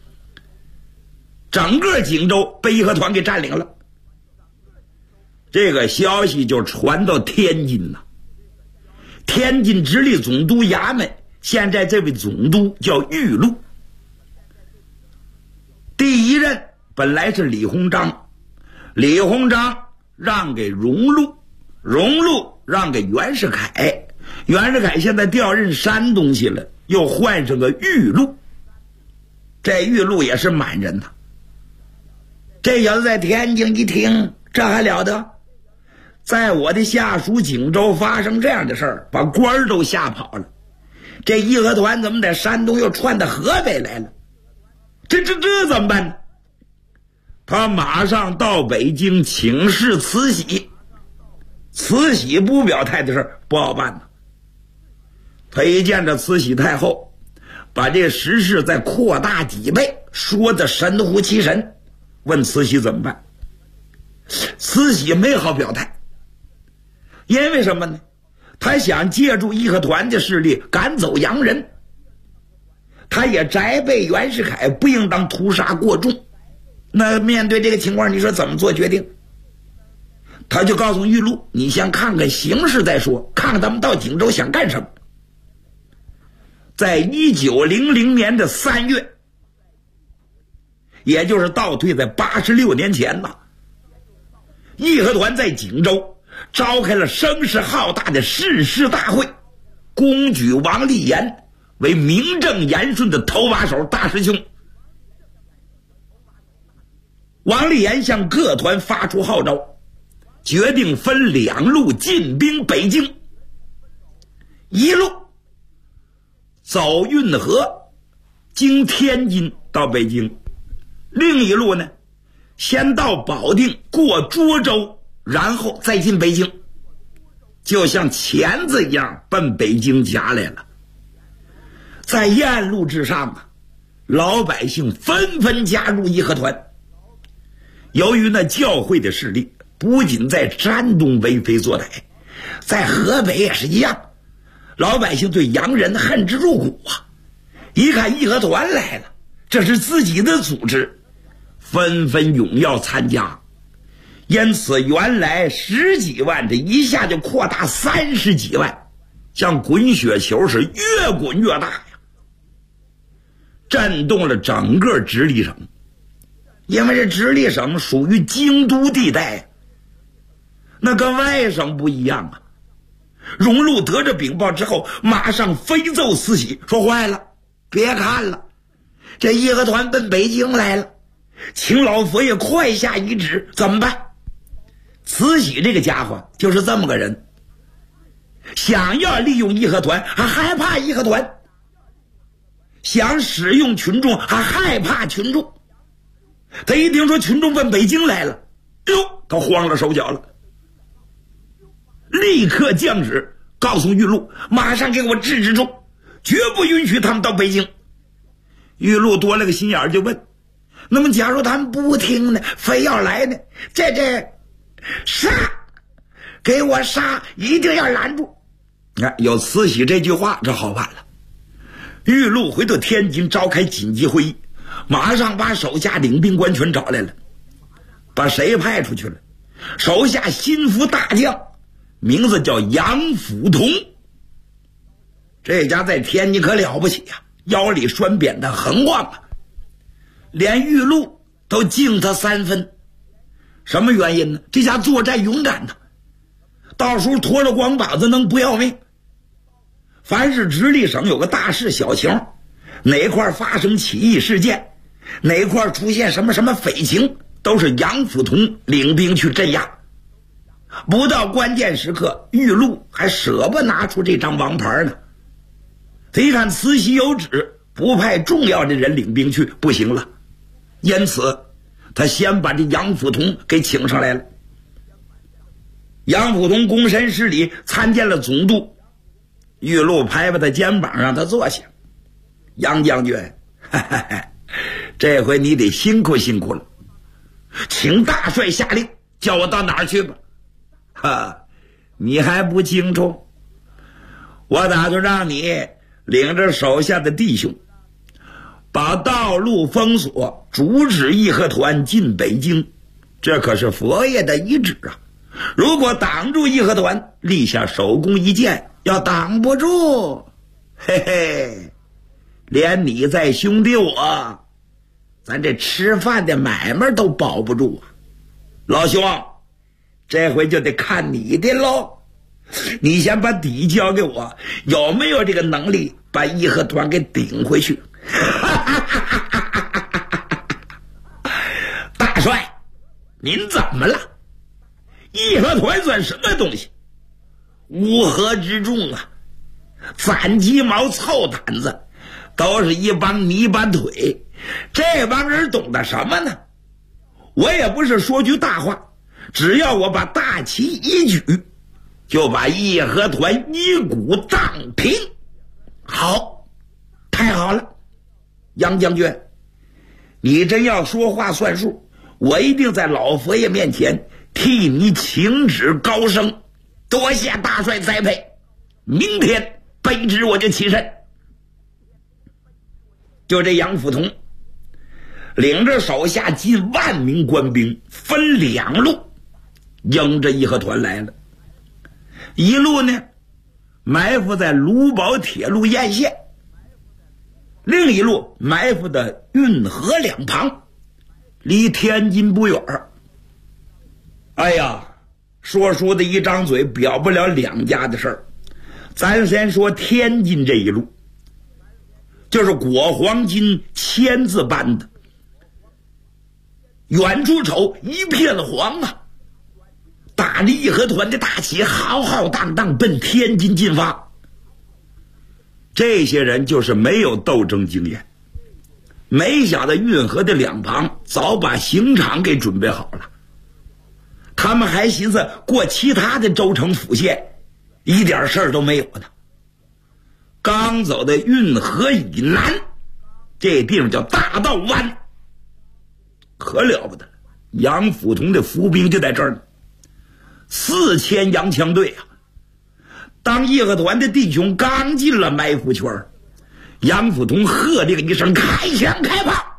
整个景州被义和团给占领了。这个消息就传到天津了。天津直隶总督衙门现在这位总督叫玉禄，第一任本来是李鸿章，李鸿章让给荣禄，荣禄让给袁世凯，袁世凯现在调任山东去了，又换上个玉禄。这玉禄也是满人呐，这小子在天津一听，这还了得，在我的下属景州发生这样的事儿，把官儿都吓跑了。这义和团怎么在山东又窜到河北来了？这怎么办呢？他马上到北京请示慈禧，慈禧不表态的事儿不好办呢。他一见着慈禧太后，把这时事再扩大几倍，说的神乎其神，问慈禧怎么办。慈禧没好表态，因为什么呢？他想借助义和团的势力赶走洋人，他也责备袁世凯不应当屠杀过重。那面对这个情况，你说怎么做决定？他就告诉玉禄，你先看看形势再说，看看他们到景州想干什么。在1900年的3月，也就是倒退在86年前呐，义和团在景州召开了声势浩大的誓师大会，公举王立言为名正言顺的头把手大师兄。王立言向各团发出号召，决定分2路进兵北京，一路走运河经天津到北京，另一路呢先到保定过涿州，然后再进北京，就像钳子一样奔北京夹来了。在沿路之上啊，老百姓纷纷加入义和团。由于那教会的势力不仅在山东为非作歹，在河北也是一样，老百姓对洋人恨之入骨啊！一看义和团来了，这是自己的组织，纷纷涌要参加。因此原来10几万，这一下就扩大30几万，像滚雪球是越滚越大呀，震动了整个直隶省。因为这直隶省属于京都地带，那跟外省不一样啊。荣禄得着禀报之后，马上飞奏慈禧，说坏了，别看了，这义和团奔北京来了，请老佛爷快下遗旨，怎么办？慈禧这个家伙就是这么个人，想要利用义和团还害怕义和团，想使用群众还害怕群众。他一听说群众奔北京来了，哟，他慌了手脚了，立刻降旨告诉玉禄，马上给我制止住，绝不允许他们到北京。玉禄多了个心眼就问，那么假如他们不听呢，非要来呢，这杀，给我杀，一定要拦住。你看有慈禧这句话，这好办了。玉禄回到天津召开紧急会议， 马上把手下领兵官全找来了。把谁派出去了？手下心腹大将，名字叫杨辅同。这家在天津可了不起呀，腰里拴扁担横晃啊，连玉露都敬他3分。什么原因呢？这家作战勇敢呢，到时候拖着光膀子能不要命。凡是直隶省有个大事小情，哪块发生起义事件，哪块出现什么什么匪情，都是杨辅同领兵去镇压。不到关键时刻，玉露还舍不拿出这张王牌呢。他一看慈禧有旨，不派重要的人领兵去不行了，因此他先把这杨辅同给请上来了。杨辅同躬身施礼，参见了总督。玉露拍拍他肩膀，让他坐下。杨将军，这回你得辛苦辛苦了，请大帅下令，叫我到哪儿去吧。你还不清楚？我打算让你领着手下的弟兄，把道路封锁，阻止义和团进北京，这可是佛爷的遗旨啊！如果挡住义和团，立下首功一件；要挡不住，嘿嘿，连你在兄弟我，咱这吃饭的买卖都保不住啊！老兄，这回就得看你的喽。你先把底交给我，有没有这个能力把义和团给顶回去？大帅，您怎么了？义和团算什么东西？乌合之众啊，攒鸡毛凑胆子，都是一帮泥巴腿。这帮人懂得什么呢？我也不是说句大话，只要我把大旗一举，就把义和团一鼓荡平。好，太好了，杨将军，你真要说话算数，我一定在老佛爷面前替你请旨高升，多谢大帅栽培，明天卑职我就起身。就这杨辅同领着手下近10000名官兵，分2路迎着义和团来了。一路呢埋伏在卢宝铁路沿线，另一路埋伏在运河两旁，离天津不远。哎呀，说书的一张嘴表不了两家的事儿。咱先说天津这一路，就是裹黄金签字般的，远处瞅一片黄啊，打着义和团的大旗浩浩荡荡奔天津进发。这些人就是没有斗争经验，没想到运河的两旁早把刑场给准备好了，他们还寻思过其他的州城府县，一点事儿都没有呢。刚走到运河以南，这地方叫大道湾，可了不得了，杨辅同的伏兵就在这儿呢，4000洋枪队啊！当义和团的弟兄刚进了埋伏圈，杨辅同喝令一声：“开枪开炮！”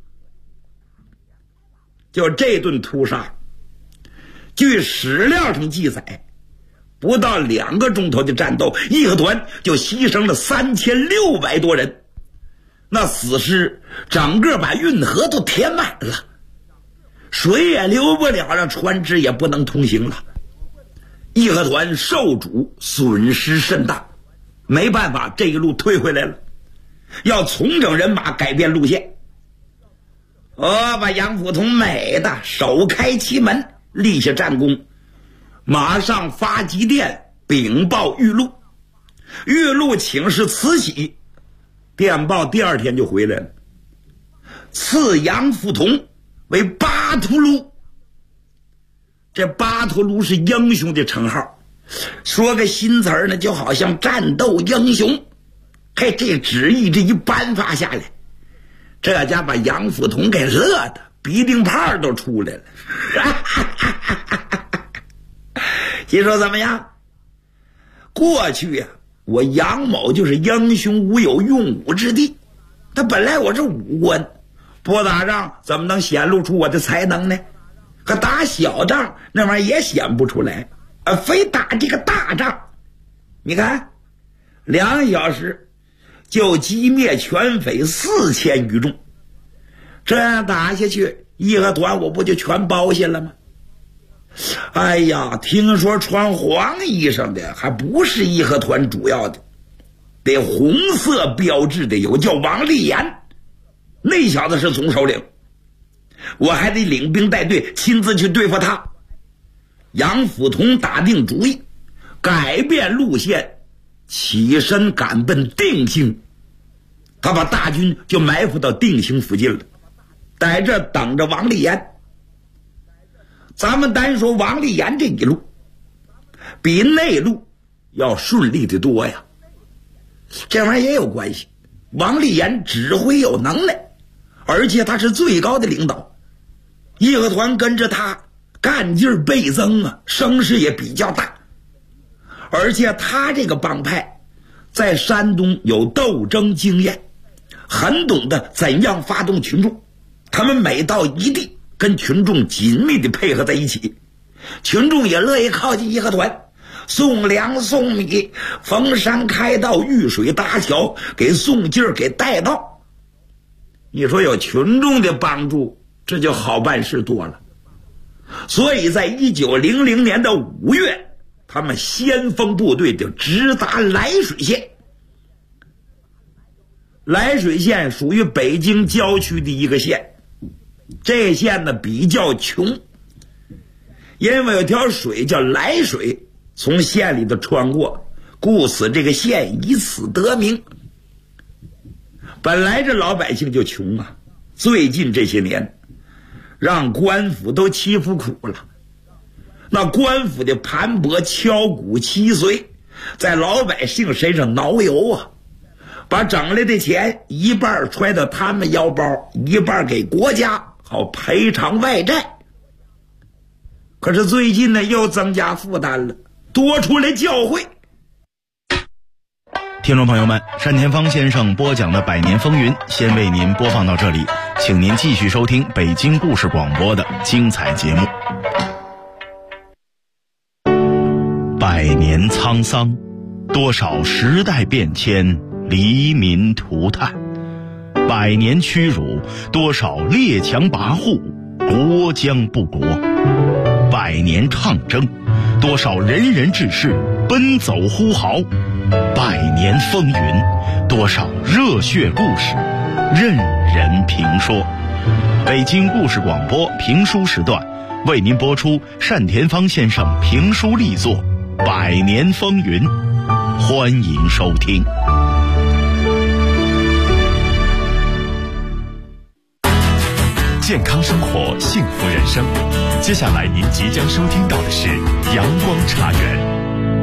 就这顿屠杀，据史料上记载，不到2个钟头的战斗，义和团就牺牲了3600多人，那死尸整个把运河都填满了，水也流不了了，船只也不能通行了。义和团受阻，损失甚大，没办法，这一路退回来了，要重整人马，改变路线。把杨辅同美的首开其门，立下战功，马上发急电禀报玉露。玉露请示慈禧，电报第2天就回来了，赐杨辅同为巴图卢。这巴图卢是英雄的称号，说个新词儿呢，就好像战斗英雄。嘿，这旨意这一颁发下来，这家把杨辅同给乐的鼻涕泡都出来了。你说怎么样？过去呀，我杨某就是英雄无有用武之地，他本来我是武官， 不打仗怎么能显露出我的才能呢？可打小仗那玩意儿也显不出来，非打这个大仗。你看2小时就击灭全匪4000余众，这样打下去，义和团我不就全包下了吗？哎呀，听说穿黄衣裳的还不是义和团主要的，得红色标志的有叫王立言，那小子是总首领，我还得领兵带队亲自去对付他。杨辅同打定主意，改变路线，起身赶奔定兴。他把大军就埋伏到定兴附近了，在这等着王立言。咱们单说王立言这一路比内陆要顺利的多呀，这玩意儿也有关系。王立言指挥有能耐，而且他是最高的领导，义和团跟着他干劲倍增啊，声势也比较大。而且他这个帮派在山东有斗争经验，很懂得怎样发动群众，他们每到一地跟群众紧密地配合在一起，群众也乐意靠近义和团，送粮送米，逢山开道，遇水搭桥，给送劲儿，给带到。你说有群众的帮助，这就好办事多了。所以在1900年的5月，他们先锋部队就直达涞水县。涞水县属于北京郊区的一个县，这县呢比较穷，因为有条水叫涞水从县里头穿过，故此这个县以此得名。本来这老百姓就穷啊，最近这些年让官府都欺负苦了。那官府的盘剥敲骨欺髓，在老百姓身上挠油啊，把整来的钱一半揣到他们腰包，一半给国家，好赔偿外债。可是最近呢又增加负担了，多出来教会。 听众朋友们，单田芳先生播讲的《百年风云》先为您播放到这里，请您继续收听北京故事广播的精彩节目。100年沧桑，多少时代变迁，黎民涂炭；100年屈辱，多少列强跋扈，国将不国；100年抗争，多少仁人志士奔走呼号；100年风云，多少热血故事任人评说。北京故事广播评书时段为您播出单田芳先生评书力作《100年风云》，欢迎收听。 健康生活，幸福人生。接下来您即将收听到的是阳光茶园。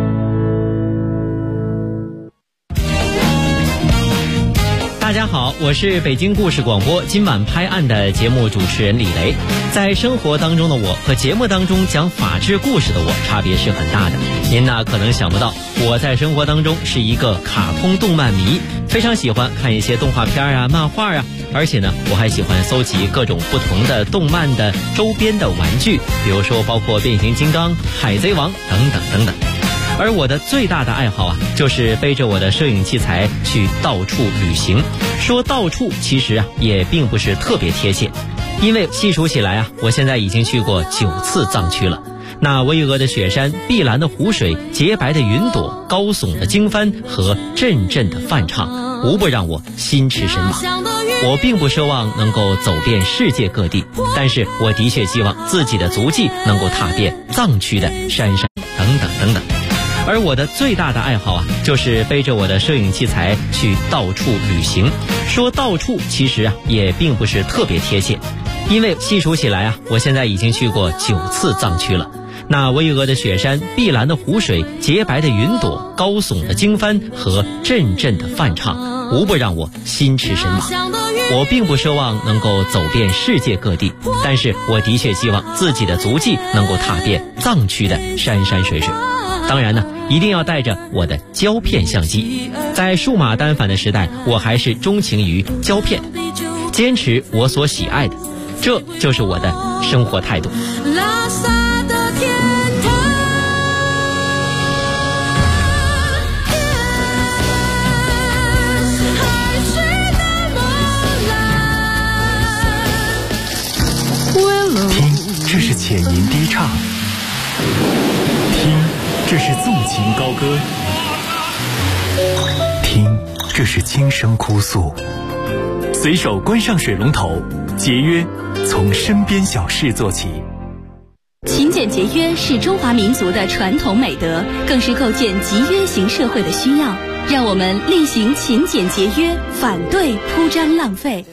大家好，我是北京故事广播今晚拍案的节目主持人李雷。在生活当中的我和节目当中讲法治故事的我差别是很大的。您呢可能想不到，我在生活当中是一个卡通动漫迷，非常喜欢看一些动画片啊、漫画啊，而且呢我还喜欢搜集各种不同的动漫的周边的玩具，比如说包括变形金刚、海贼王等等等等。而我的最大的爱好啊，就是背着我的摄影器材去到处旅行。说到处其实啊也并不是特别贴切，因为细数起来啊，我现在已经去过9次藏区了。那巍峨的雪山、碧蓝的湖水、洁白的云朵、高耸的经幡和阵阵的梵唱，无不让我心驰神往。我并不奢望能够走遍世界各地，但是我的确希望自己的足迹能够踏遍藏区的山山等等等等。而我的最大的爱好啊，就是背着我的摄影器材去到处旅行。说到处其实啊也并不是特别贴切，因为细数起来啊，我现在已经去过9次藏区了。那巍峨的雪山、碧蓝的湖水、洁白的云朵、高耸的经幡和阵阵的梵唱，无不让我心驰神往。我并不奢望能够走遍世界各地，但是我的确希望自己的足迹能够踏遍藏区的山山水水。当然呢，一定要带着我的胶片相机。在数码单反的时代，我还是钟情于胶片。 坚持我所喜爱的，这就是我的生活态度。 拉萨的天堂，海水的波澜。 听，这是浅吟低唱；听，这是纵情高歌；听，这是轻声哭诉。随手关上水龙头，节约从身边小事做起。 勤俭节约是中华民族的传统美德，更是构建集约型社会的需要。让我们厉行勤俭节约，反对铺张浪费。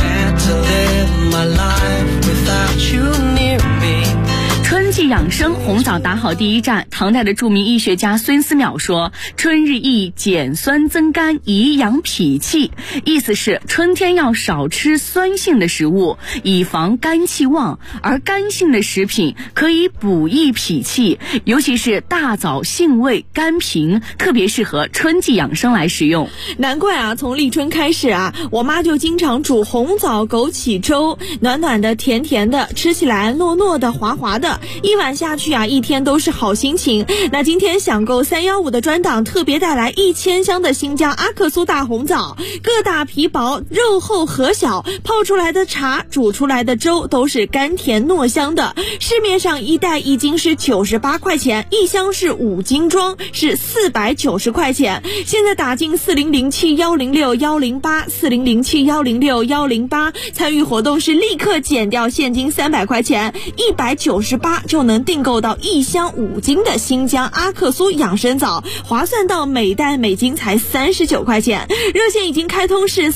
春季养生，红枣打好第一站。唐代的著名医学家孙思邈说：“春日益，减酸增甘，以养脾气。”意思是春天要少吃酸性的食物，以防肝气旺，而甘性的食品可以补益脾气，尤其是大枣性味甘平，特别适合春季养生来食用。 难怪啊，从立春开始啊，我妈就经常煮红枣枸杞粥，暖暖的甜甜的，吃起来糯糯的滑滑的，一碗下去啊，一天都是好心情。那今天享购315的专档特别带来1000香的新疆阿克苏大红枣，个大皮薄，肉厚核小，泡出来的茶，煮出来的粥都是甘甜糯香的。市面上一袋一斤是98块钱，一箱是5斤装，是490块钱。现在打进4007106108，4007106108，参与活动是立刻减掉现金300块钱，198就能订购到1箱5斤的新疆阿克苏养生枣，划算到每袋每斤才39块钱。热线已经开通是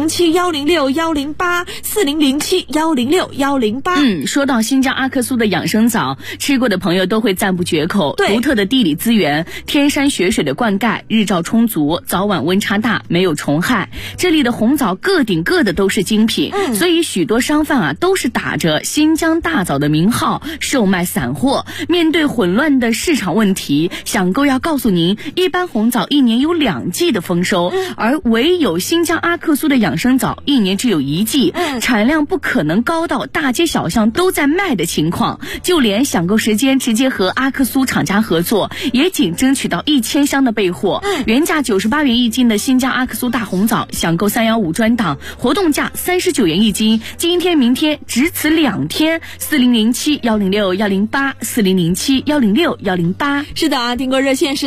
4007106108，4007106108。 说到新疆阿克苏的养生枣，吃过的朋友都会赞不绝口。独特的地理资源，天山雪水的灌溉，日照充足，早晚温差大，没有虫害。这里的红枣个顶个的都是精品，所以许多商贩啊都是打着新疆大枣的名号售卖散货。面对混乱的市场问题，享购要告诉您，一般红枣1年有2季的丰收，而唯有新疆阿克苏的养生枣1年只有1季，产量不可能高到大街小巷都在卖的情况。就连享购时间直接和阿克苏厂家合作，也仅争取到1000箱的备货。原价98元1斤的新疆阿克苏大红枣，享购315专档，活动价39元1斤，今天明天只此2天，4007106108，4007106108。 是的啊，订购热线是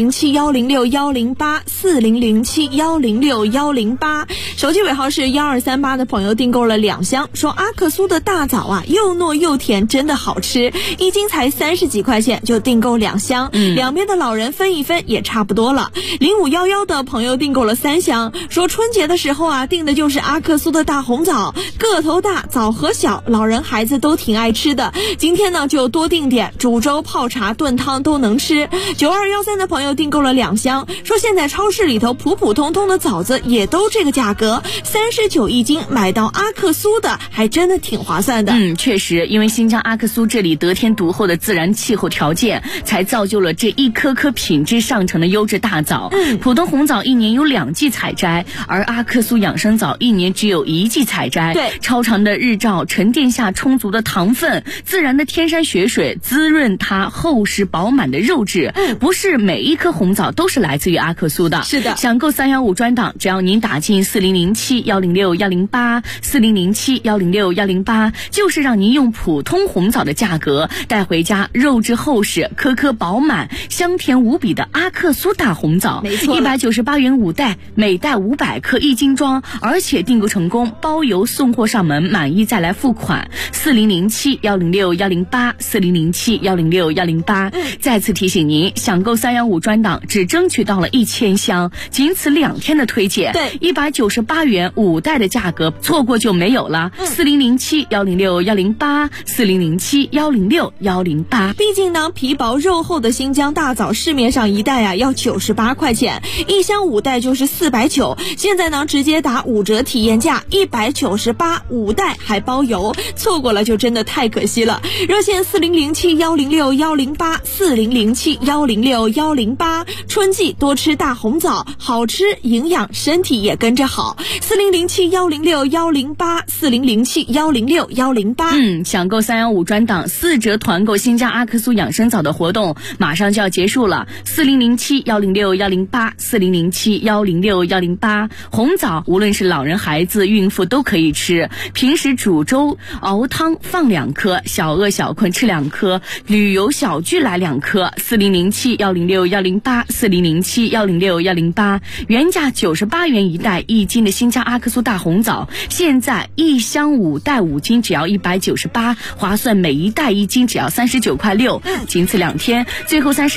4007106108，4007106108。手机尾号是1238的朋友订购了2箱，说阿克苏的大枣啊，又糯又甜，真的好吃，一斤才30几块钱就订购2箱，两边的老人分一分也差不多了。0511的朋友订购了3箱，说春节的时候啊，订的就是阿克苏的大红枣，个头大，枣核小，老人孩子都挺爱吃的。今天呢就多订点，煮粥泡茶炖汤都能吃。9213的朋友订购了2箱，说现在超市里头普普通通的枣子也都这个价格，39一斤，买到阿克苏的还真的挺划算的。 确实，因为新疆阿克苏这里得天独厚的自然气候条件，才造就了这一颗颗品质上乘的优质大枣。普通红枣1年有2季采摘，而阿克苏养生枣1年只有1季采摘。 对， 超长的日照，沉淀下充足的糖分，自然的天山雪水滋润它厚实饱满的肉质。不是每一颗红枣都是来自于阿克苏的。 是的， 享购315专档，只要您打进4007106108，4007106108，就是让您用普通红枣的价格带回家肉质厚实、颗颗饱满、香甜无比的阿克苏大红枣。 没错 ，198元5袋，每袋500克1斤装，而且订购成功包邮送货上门，满意再来付款。4007106108，4007106108。再次提醒您，享购315专档只争取到了1000箱，仅此2天的推荐。 对 ，198元5袋的价格，错过就没有了。4007106108，4007106108。 毕竟呢，皮薄肉厚的新疆大枣市面上一袋啊要98块钱，一箱5袋就是490。现在呢，直接打5折体验价，198，5袋还包邮，错过了就真的太可惜了。热线 4007106108，4007106108。春季多吃大红枣，好吃营养，身体也跟着好。4007106108，4007106108。 抢购315专档4折团购新疆阿克苏养生枣的活动马上就要结束了，4007106108，4007106108。红枣无论是老人、孩子、孕妇都可以吃，平时煮粥、熬汤放2颗，小饿小困吃2颗，旅游小聚来2颗。4007106108，4007106108。原价98元一袋1斤的新疆阿克苏大红枣，现在1箱5袋5斤只要198，划算，每一袋1斤只要39.6块。仅此2天，最后30